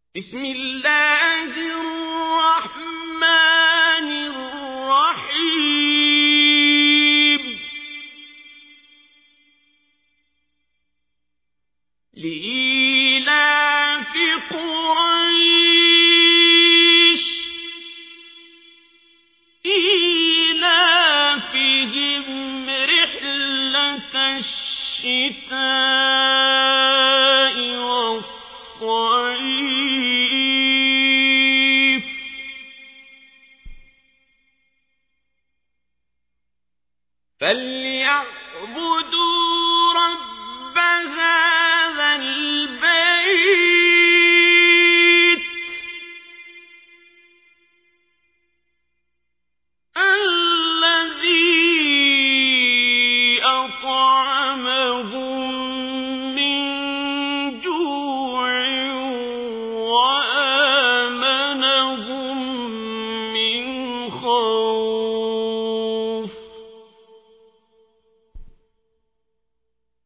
بسم الله الرحمن الرحيم لإيلاف قريش إيلافهم رحلة الشتاء والصيف فليعبدوا رب هذا البيت الذي أطعمهم من جوع وآمنهم من خوف.